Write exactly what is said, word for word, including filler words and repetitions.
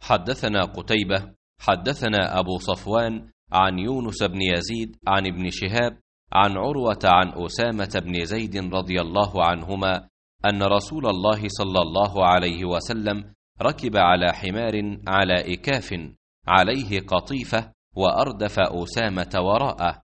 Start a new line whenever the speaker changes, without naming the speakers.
حدثنا قتيبة حدثنا أبو صفوان عن يونس بن يزيد عن ابن شهاب عن عروة عن أسامة بن زيد رضي الله عنهما أن رسول الله صلى الله عليه وسلم ركب على حمار على إكاف عليه قطيفة وأردف أسامة وراءه،